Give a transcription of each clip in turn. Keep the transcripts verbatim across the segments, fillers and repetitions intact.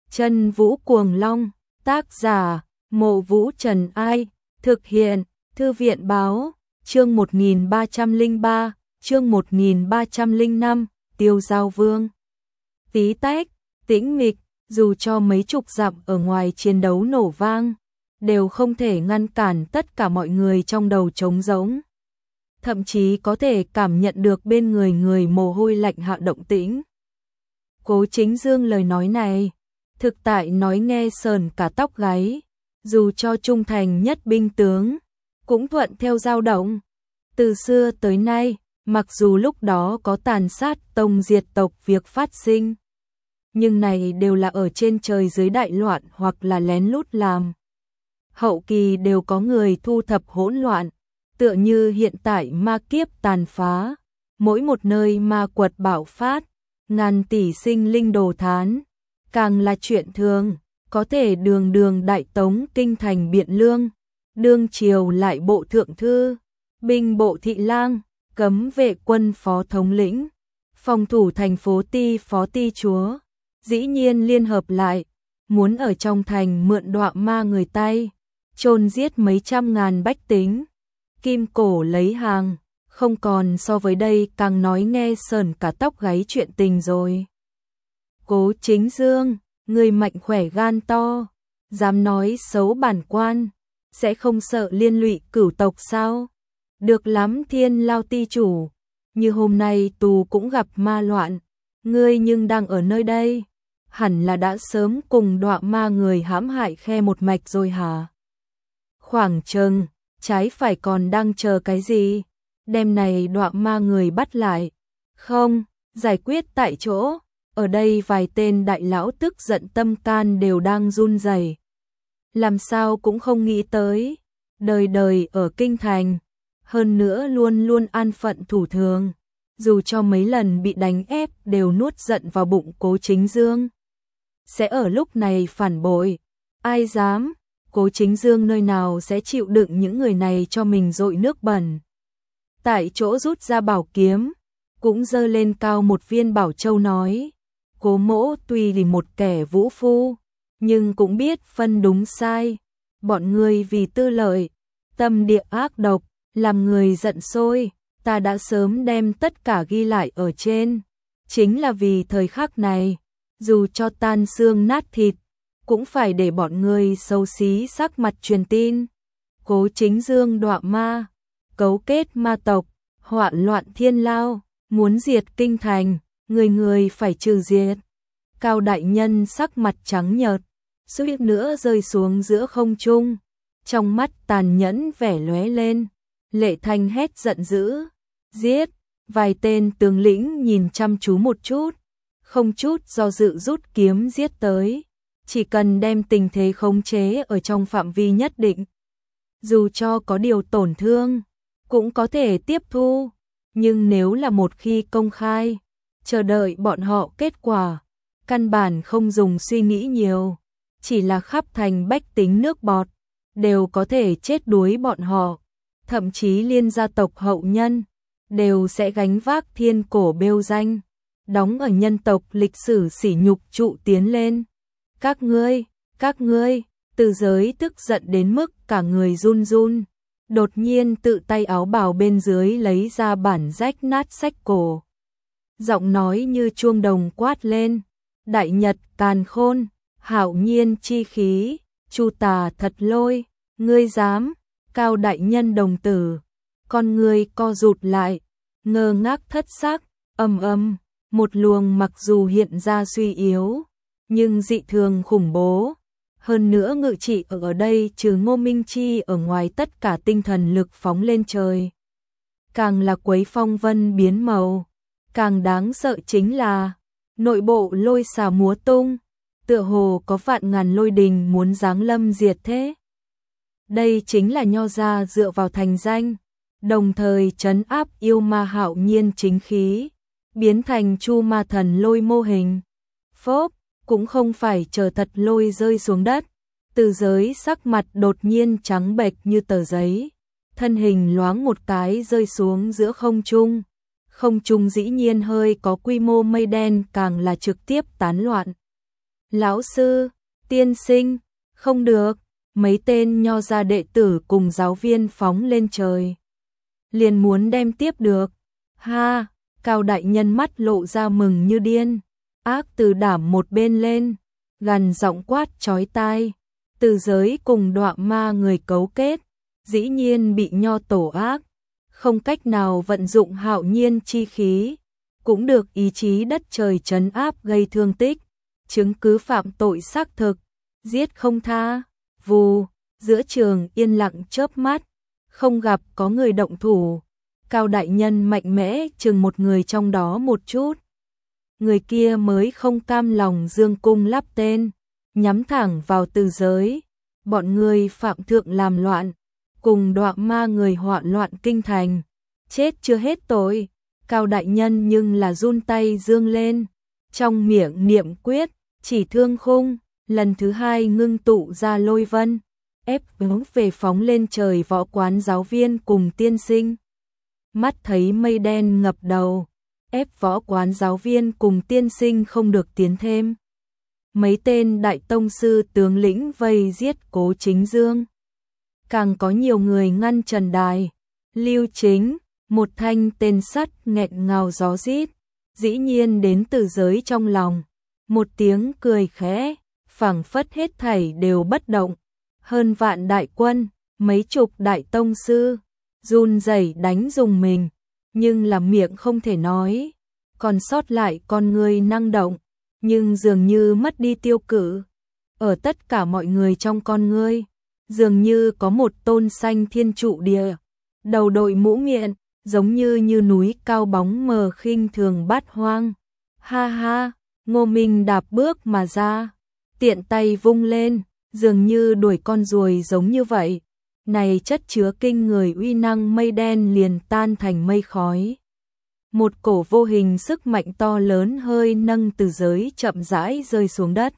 Chân Vũ Cuồng Long, tác giả, Mộ Vũ Trần Ai, thực hiện, Thư viện báo, chương một nghìn ba trăm lẻ ba, chương một nghìn ba trăm lẻ năm, Tiêu Giao Vương. Tí tách, tĩnh mịch, dù cho mấy chục dặm ở ngoài chiến đấu nổ vang, đều không thể ngăn cản tất cả mọi người trong đầu trống rỗng. Thậm chí có thể cảm nhận được bên người người mồ hôi lạnh hạ động tĩnh. Cố Chính Dương lời nói này, thực tại nói nghe sờn cả tóc gáy, dù cho trung thành nhất binh tướng, cũng thuận theo dao động. Từ xưa tới nay, mặc dù lúc đó có tàn sát tông diệt tộc việc phát sinh, nhưng này đều là ở trên trời dưới đại loạn hoặc là lén lút làm. Hậu kỳ đều có người thu thập hỗn loạn, tựa như hiện tại ma kiếp tàn phá, mỗi một nơi ma quật bạo phát, ngàn tỷ sinh linh đồ thán, càng là chuyện thường, có thể đường đường đại tống kinh thành Biện Lương, đương triều lại bộ thượng thư, binh bộ thị lang, cấm vệ quân phó thống lĩnh, phòng thủ thành phố ti phó ti chúa, dĩ nhiên liên hợp lại, muốn ở trong thành mượn đọa ma người tay, chôn giết mấy trăm ngàn bách tính, kim cổ lấy hàng, không còn so với đây càng nói nghe sờn cả tóc gáy chuyện tình rồi. Cố Chính Dương, người mạnh khỏe gan to, dám nói xấu bản quan, sẽ không sợ liên lụy cửu tộc sao? Được lắm Thiên Lao ti chủ, như hôm nay tù cũng gặp ma loạn, ngươi nhưng đang ở nơi đây, hẳn là đã sớm cùng đọa ma người hãm hại khe một mạch rồi hả? Khoảng chừng, trái phải còn đang chờ cái gì? Đêm này đọa ma người bắt lại. Không, giải quyết tại chỗ. Ở đây vài tên đại lão tức giận tâm can đều đang run rẩy. Làm sao cũng không nghĩ tới. Đời đời ở kinh thành. Hơn nữa luôn luôn an phận thủ thường. Dù cho mấy lần bị đánh ép đều nuốt giận vào bụng Cố Chính Dương. Sẽ ở lúc này phản bội. Ai dám? Cố Chính Dương nơi nào sẽ chịu đựng những người này cho mình dội nước bẩn. Tại chỗ rút ra bảo kiếm, cũng giơ lên cao một viên bảo châu nói, Cố mỗ tuy là một kẻ vũ phu, nhưng cũng biết phân đúng sai, bọn ngươi vì tư lợi, tâm địa ác độc, làm người giận sôi, ta đã sớm đem tất cả ghi lại ở trên, chính là vì thời khắc này, dù cho tan xương nát thịt, cũng phải để bọn ngươi xấu xí sắc mặt truyền tin. Cố Chính Dương đọa ma, cấu kết ma tộc, hoạn loạn thiên lao, muốn diệt kinh thành, người người phải trừ diệt. Cao đại nhân sắc mặt trắng nhợt, suýt nữa rơi xuống giữa không trung, trong mắt tàn nhẫn vẻ lóe lên, Lệ Thanh hét giận dữ, giết, vài tên tướng lĩnh nhìn chăm chú một chút, không chút do dự rút kiếm giết tới, chỉ cần đem tình thế khống chế ở trong phạm vi nhất định. Dù cho có điều tổn thương, cũng có thể tiếp thu, nhưng nếu là một khi công khai, chờ đợi bọn họ kết quả, căn bản không dùng suy nghĩ nhiều, chỉ là khắp thành bách tính nước bọt, đều có thể chết đuối bọn họ, thậm chí liên gia tộc hậu nhân, đều sẽ gánh vác thiên cổ bêu danh, đóng ở nhân tộc lịch sử sỉ nhục trụ tiến lên. Các ngươi, các ngươi, Từ Giới tức giận đến mức cả người run run, đột nhiên tự tay áo bào bên dưới lấy ra bản rách nát sách cổ. Giọng nói như chuông đồng quát lên, đại nhật càn khôn, hạo nhiên chi khí, chu tà thật lôi, ngươi dám, Cao đại nhân đồng tử, con ngươi co rụt lại, ngơ ngác thất sắc, ầm ầm, một luồng mặc dù hiện ra suy yếu, nhưng dị thường khủng bố. Hơn nữa ngự trị ở, ở đây trừ Ngô Minh Chi ở ngoài tất cả tinh thần lực phóng lên trời. Càng là quấy phong vân biến màu, càng đáng sợ chính là nội bộ lôi xà múa tung, tựa hồ có vạn ngàn lôi đình muốn giáng lâm diệt thế. Đây chính là Nho gia dựa vào thành danh, đồng thời trấn áp yêu ma hạo nhiên chính khí, biến thành chu ma thần lôi mô hình. Phốp, cũng không phải chờ thật lôi rơi xuống đất, Từ Giới sắc mặt đột nhiên trắng bệch như tờ giấy, thân hình loáng một cái rơi xuống giữa không trung, không trung dĩ nhiên hơi có quy mô mây đen càng là trực tiếp tán loạn. Lão sư, tiên sinh, không được, mấy tên nho gia đệ tử cùng giáo viên phóng lên trời. Liền muốn đem tiếp được. Ha, Cao đại nhân mắt lộ ra mừng như điên. Ác từ đảm một bên lên, gằn giọng quát chói tai. Từ giới cùng đọa ma người cấu kết, dĩ nhiên bị nho tổ ác, không cách nào vận dụng hạo nhiên chi khí, cũng được ý chí đất trời trấn áp gây thương tích, chứng cứ phạm tội xác thực, giết không tha. Vù, giữa trường yên lặng chớp mắt, không gặp có người động thủ. Cao đại nhân mạnh mẽ chừng một người trong đó một chút. Người kia mới không cam lòng dương cung lắp tên, nhắm thẳng vào từ giới. Bọn người phạm thượng làm loạn, cùng đọa ma người hoạn loạn kinh thành. Chết chưa hết tội. Cao đại nhân nhưng là run tay dương lên, trong miệng niệm quyết, chỉ thương khung, lần thứ hai ngưng tụ ra lôi vân, ép hướng về phóng lên trời võ quán giáo viên cùng tiên sinh. Mắt thấy mây đen ngập đầu, ép võ quán giáo viên cùng tiên sinh không được tiến thêm. Mấy tên đại tông sư tướng lĩnh vây giết Cố Chính Dương. Càng có nhiều người ngăn trần đài. Lưu Chính, một thanh tên sắt nghẹn ngào gió rít, dĩ nhiên đến từ giới trong lòng. Một tiếng cười khẽ, phảng phất hết thảy đều bất động. Hơn vạn đại quân, mấy chục đại tông sư, run rẩy đánh dùng mình, nhưng là miệng không thể nói. Còn sót lại con người năng động, nhưng dường như mất đi tiêu cự. Ở tất cả mọi người trong con ngươi, dường như có một tôn xanh thiên trụ địa, đầu đội mũ miệng, giống như như núi cao bóng mờ khinh thường bát hoang. Ha ha, Ngô Minh đạp bước mà ra, tiện tay vung lên, dường như đuổi con ruồi giống như vậy. Này chất chứa kinh người uy năng mây đen liền tan thành mây khói. Một cổ vô hình sức mạnh to lớn hơi nâng từ giới chậm rãi rơi xuống đất.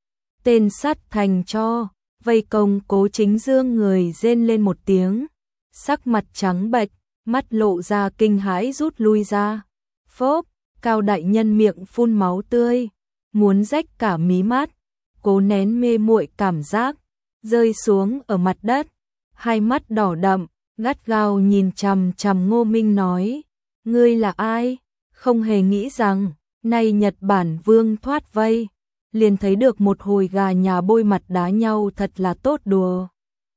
Tên sắt thành cho, vây công Cố Chính Dương người rên lên một tiếng, sắc mặt trắng bệch, mắt lộ ra kinh hãi rút lui ra. Phốp, Cao đại nhân miệng phun máu tươi, muốn rách cả mí mắt, cố nén mê muội cảm giác, rơi xuống ở mặt đất, hai mắt đỏ đậm, gắt gao nhìn chằm chằm Ngô Minh nói: "Ngươi là ai? Không hề nghĩ rằng, nay Nhật Bản vương thoát vây, liền thấy được một hồi gà nhà bôi mặt đá nhau thật là tốt đùa."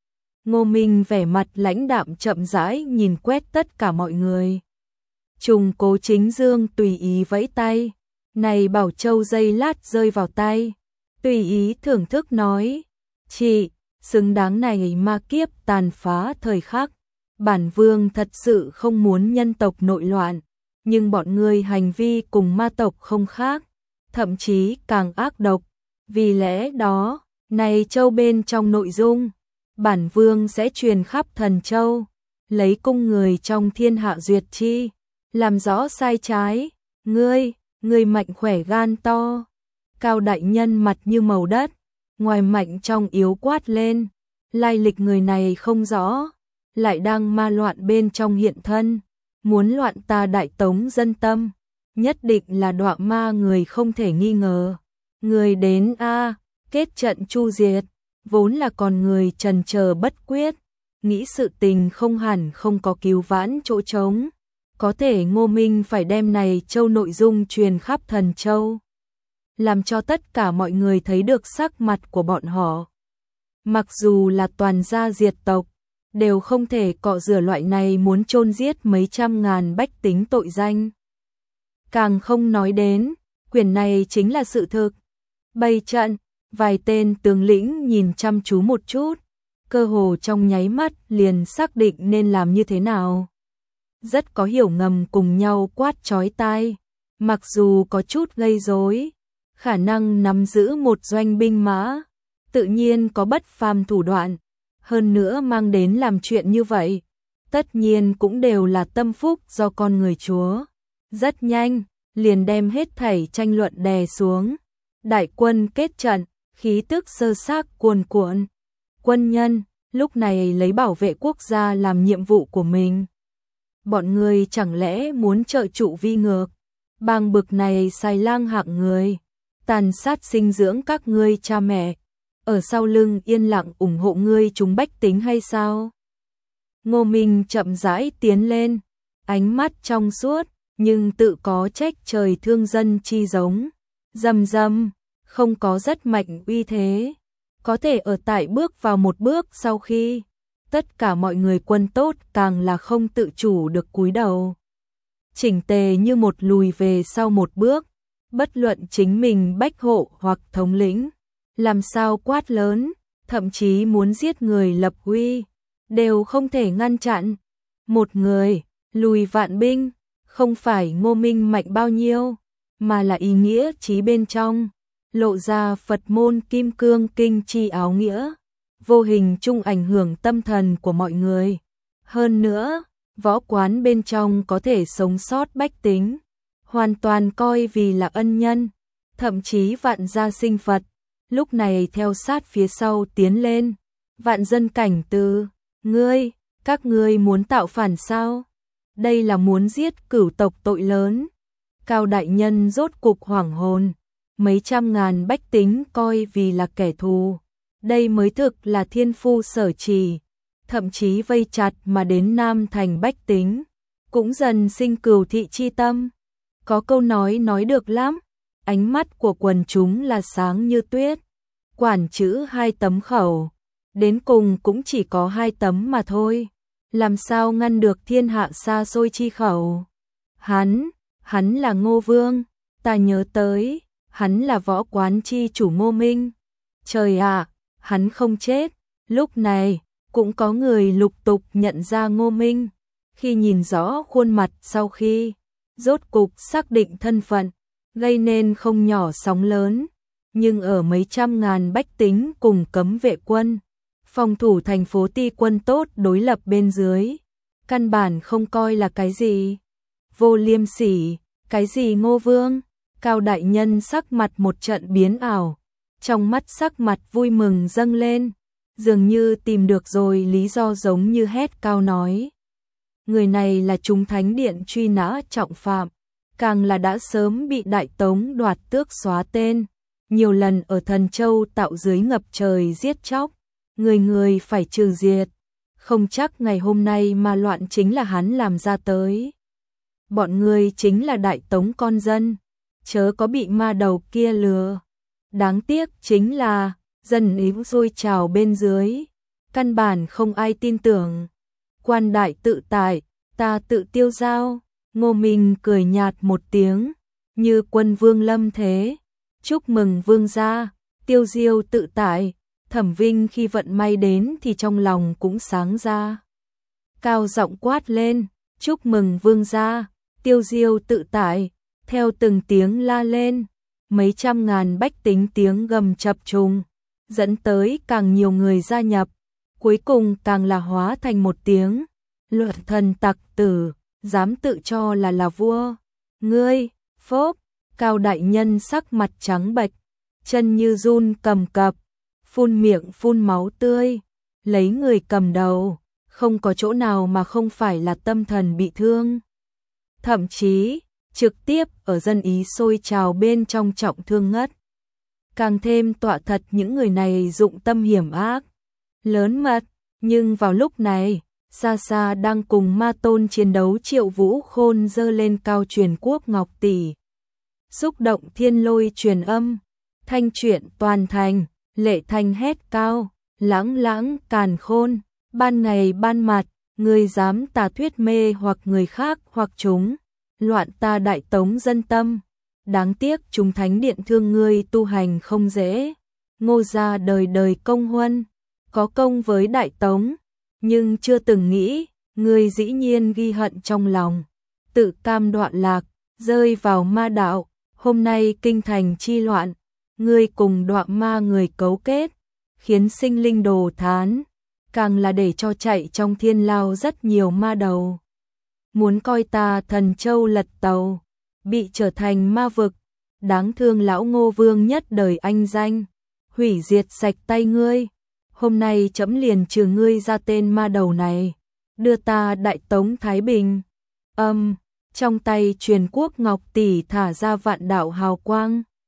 Ngô Minh vẻ mặt lãnh đạm chậm rãi nhìn quét tất cả mọi người. Trùng Cố Chính Dương tùy ý vẫy tay, này bảo châu dây lát rơi vào tay, tùy ý thưởng thức nói: "Chị, xứng đáng này ma kiếp tàn phá thời khắc. Bản vương thật sự không muốn nhân tộc nội loạn, nhưng bọn ngươi hành vi cùng ma tộc không khác, thậm chí càng ác độc. Vì lẽ đó, này châu bên trong nội dung, bản vương sẽ truyền khắp thần châu, lấy cung người trong thiên hạ duyệt chi, làm rõ sai trái. Ngươi, ngươi mạnh khỏe gan to." Cao đại nhân mặt như màu đất, ngoài mạnh trong yếu quát lên, lai lịch người này không rõ, lại đang ma loạn bên trong hiện thân, muốn loạn ta Đại Tống dân tâm, nhất định là đọa ma người không thể nghi ngờ. Người đến a, kết trận chu diệt, vốn là còn người trần chờ bất quyết, nghĩ sự tình không hẳn không có cứu vãn chỗ trống, có thể Ngô Minh phải đem này châu nội dung truyền khắp thần châu, làm cho tất cả mọi người thấy được sắc mặt của bọn họ. Mặc dù là toàn gia diệt tộc, đều không thể cọ rửa loại này muốn chôn giết mấy trăm ngàn bách tính tội danh. Càng không nói đến, quyền này chính là sự thực. Bày trận, vài tên tướng lĩnh nhìn chăm chú một chút, cơ hồ trong nháy mắt liền xác định nên làm như thế nào. Rất có hiểu ngầm cùng nhau quát chói tai, mặc dù có chút gây rối, khả năng nắm giữ một doanh binh mã, tự nhiên có bất phàm thủ đoạn, hơn nữa mang đến làm chuyện như vậy, tất nhiên cũng đều là tâm phúc do con người Chúa. Rất nhanh, liền đem hết thảy tranh luận đè xuống. Đại quân kết trận, khí tức sơ xác cuồn cuộn. Quân nhân, lúc này lấy bảo vệ quốc gia làm nhiệm vụ của mình. Bọn người chẳng lẽ muốn trợ trụ vi ngược, bang bực này xài lang hạng người, tàn sát sinh dưỡng các ngươi cha mẹ, ở sau lưng yên lặng ủng hộ ngươi chúng bách tính hay sao? Ngô Minh chậm rãi tiến lên, ánh mắt trong suốt, nhưng tự có trách trời thương dân chi giống, rầm rầm, không có rất mạnh uy thế, có thể ở tại bước vào một bước sau khi tất cả mọi người quân tốt càng là không tự chủ được cúi đầu. Chỉnh tề như một lùi về sau một bước, bất luận chính mình bách hộ hoặc thống lĩnh, làm sao quát lớn, thậm chí muốn giết người lập uy, đều không thể ngăn chặn. Một người, lùi vạn binh, không phải Ngô Minh mạnh bao nhiêu, mà là ý nghĩa chí bên trong, lộ ra Phật môn kim cương kinh chi áo nghĩa, vô hình chung ảnh hưởng tâm thần của mọi người. Hơn nữa, võ quán bên trong có thể sống sót bách tính, hoàn toàn coi vì là ân nhân, thậm chí vạn gia sinh Phật, lúc này theo sát phía sau tiến lên. Vạn dân cảnh từ, ngươi, các ngươi muốn tạo phản sao? Đây là muốn giết cửu tộc tội lớn. Cao đại nhân rốt cục hoảng hồn, mấy trăm ngàn bách tính coi vì là kẻ thù. Đây mới thực là thiên phu sở trì, thậm chí vây chặt mà đến Nam Thành bách tính, cũng dần sinh cừu thị chi tâm. Có câu nói nói được lắm, ánh mắt của quần chúng là sáng như tuyết, quản chữ hai tấm khẩu, đến cùng cũng chỉ có hai tấm mà thôi, làm sao ngăn được thiên hạ xa xôi chi khẩu. Hắn, hắn là Ngô Vương, ta nhớ tới, hắn là võ quán chi chủ Ngô Minh. Trời ạ, hắn không chết. Lúc này, cũng có người lục tục nhận ra Ngô Minh, khi nhìn rõ khuôn mặt sau khi rốt cục xác định thân phận, gây nên không nhỏ sóng lớn, nhưng ở mấy trăm ngàn bách tính cùng cấm vệ quân, phòng thủ thành phố ti quân tốt đối lập bên dưới, căn bản không coi là cái gì. Vô liêm sỉ, cái gì Ngô Vương? Cao đại nhân sắc mặt một trận biến ảo, trong mắt sắc mặt vui mừng dâng lên, dường như tìm được rồi lý do, giống như hét cao nói. Người này là chúng thánh điện truy nã trọng phạm, càng là đã sớm bị Đại Tống đoạt tước xóa tên, nhiều lần ở Thần Châu tạo dưới ngập trời giết chóc, người người phải trừ diệt, không chắc ngày hôm nay mà loạn chính là hắn làm ra tới. Bọn người chính là Đại Tống con dân, chớ có bị ma đầu kia lừa. Đáng tiếc chính là dân ý sôi trào bên dưới, căn bản không ai tin tưởng. Quan đại tự tại, ta tự tiêu giao. Ngô Minh cười nhạt một tiếng, như quân vương lâm thế. Chúc mừng vương gia, tiêu diêu tự tại. Thẩm Vinh khi vận may đến thì trong lòng cũng sáng ra, cao giọng quát lên, chúc mừng vương gia, tiêu diêu tự tại. Theo từng tiếng la lên, mấy trăm ngàn bách tính tiếng gầm chập trùng, dẫn tới càng nhiều người gia nhập, cuối cùng càng là hóa thành một tiếng, luật thần tặc tử, dám tự cho là là vua. Ngươi, phốp, Cao đại nhân sắc mặt trắng bệch, chân như run cầm cập, phun miệng phun máu tươi, lấy người cầm đầu, không có chỗ nào mà không phải là tâm thần bị thương. Thậm chí, trực tiếp ở dân ý sôi trào bên trong trọng thương ngất. Càng thêm tọa thật những người này dụng tâm hiểm ác, lớn mật, nhưng vào lúc này, xa xa đang cùng ma tôn chiến đấu Triệu Vũ Khôn giơ lên cao truyền quốc ngọc tỷ. Xúc động thiên lôi truyền âm, thanh truyện toàn thành, lệ thanh hét cao, lãng lãng càn khôn, ban ngày ban mặt, người dám tà thuyết mê hoặc người khác hoặc chúng, loạn ta Đại Tống dân tâm. Đáng tiếc chúng thánh điện thương ngươi tu hành không dễ. Ngô gia đời đời công huân, có công với Đại Tống, nhưng chưa từng nghĩ, ngươi dĩ nhiên ghi hận trong lòng, tự cam đoạn lạc, rơi vào ma đạo. Hôm nay kinh thành chi loạn, ngươi cùng đoạn ma người cấu kết, khiến sinh linh đồ thán, càng là để cho chạy trong thiên lao rất nhiều ma đầu. Muốn coi ta Thần Châu lật tàu, bị trở thành ma vực, đáng thương lão Ngô Vương nhất đời anh danh, hủy diệt sạch tay ngươi. Hôm nay trẫm liền trừ ngươi ra tên ma đầu này, đưa ta Đại Tống Thái Bình. Âm, trong tay truyền quốc ngọc tỷ thả ra vạn đạo hào quang.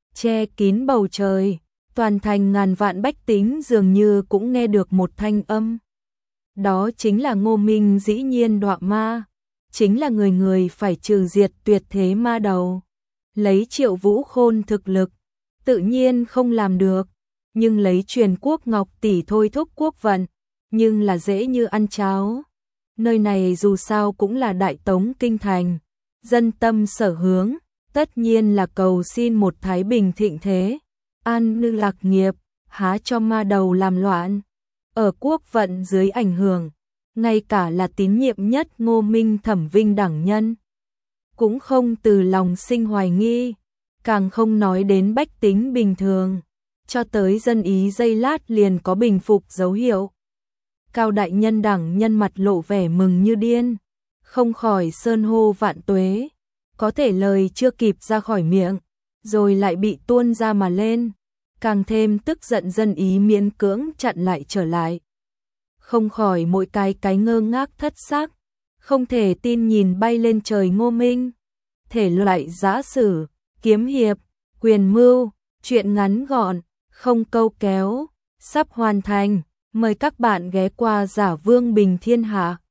che kín bầu trời, toàn thành ngàn vạn bách tính dường như cũng nghe được một thanh âm. Đó chính là Ngô Minh dĩ nhiên đọa ma, chính là người người phải trừ diệt tuyệt thế ma đầu. Lấy Triệu Vũ Khôn thực lực, tự nhiên không làm được, nhưng lấy Truyền Quốc Ngọc tỷ thôi thúc quốc vận, nhưng là dễ như ăn cháo. Nơi này dù sao cũng là Đại Tống kinh thành, dân tâm sở hướng, tất nhiên là cầu xin một thái bình thịnh thế, an ninh lạc nghiệp, há cho ma đầu làm loạn. Ở quốc vận dưới ảnh hưởng, ngay cả là tín nhiệm nhất Ngô Minh Thẩm Vinh đẳng nhân, cũng không từ lòng sinh hoài nghi, càng không nói đến bách tính bình thường, cho tới dân ý giây lát liền có bình phục dấu hiệu. Cao đại nhân đẳng nhân mặt lộ vẻ mừng như điên, không khỏi sơn hô vạn tuế, có thể lời chưa kịp ra khỏi miệng, rồi lại bị tuôn ra mà lên, càng thêm tức giận dân ý miễn cưỡng chặn lại trở lại. Không khỏi mỗi cái cái ngơ ngác thất xác, không thể tin nhìn bay lên trời Ngô Minh. Thể loại giã sử, kiếm hiệp, quyền mưu, truyện ngắn gọn, không câu kéo, sắp hoàn thành. Mời các bạn ghé qua Giả Vương Bình Thiên Hạ.